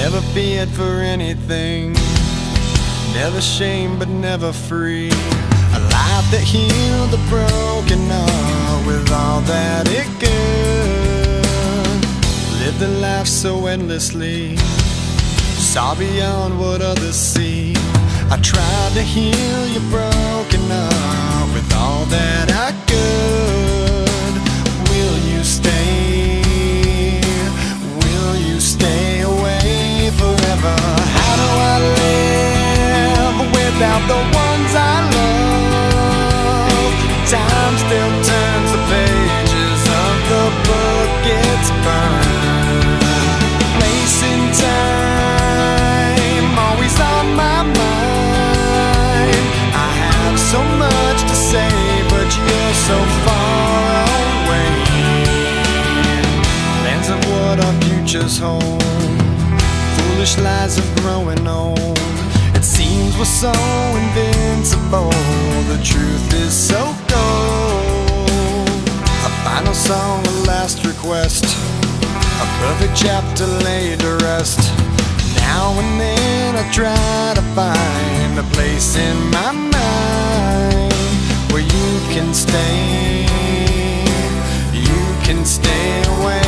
Never feared for anything, never shame but never free. A life that healed the broken heart with all that it could. Lived a life so endlessly, saw beyond what others see. I tried to heal your broken heart with all that I could. Will you stay? Will you stay away forever? How do I live without the ones I love? Time still turns the pages of the book it's burned. Place in time, always on my mind. I have so much to say, but you're so far away. Lands of what our futures hold, foolish lies of growing old. It seems we're so invincible, the truth is so cold. A final song, a last request, a perfect chapter laid to rest. Now and then I try to find a place in my mind where you can stay away.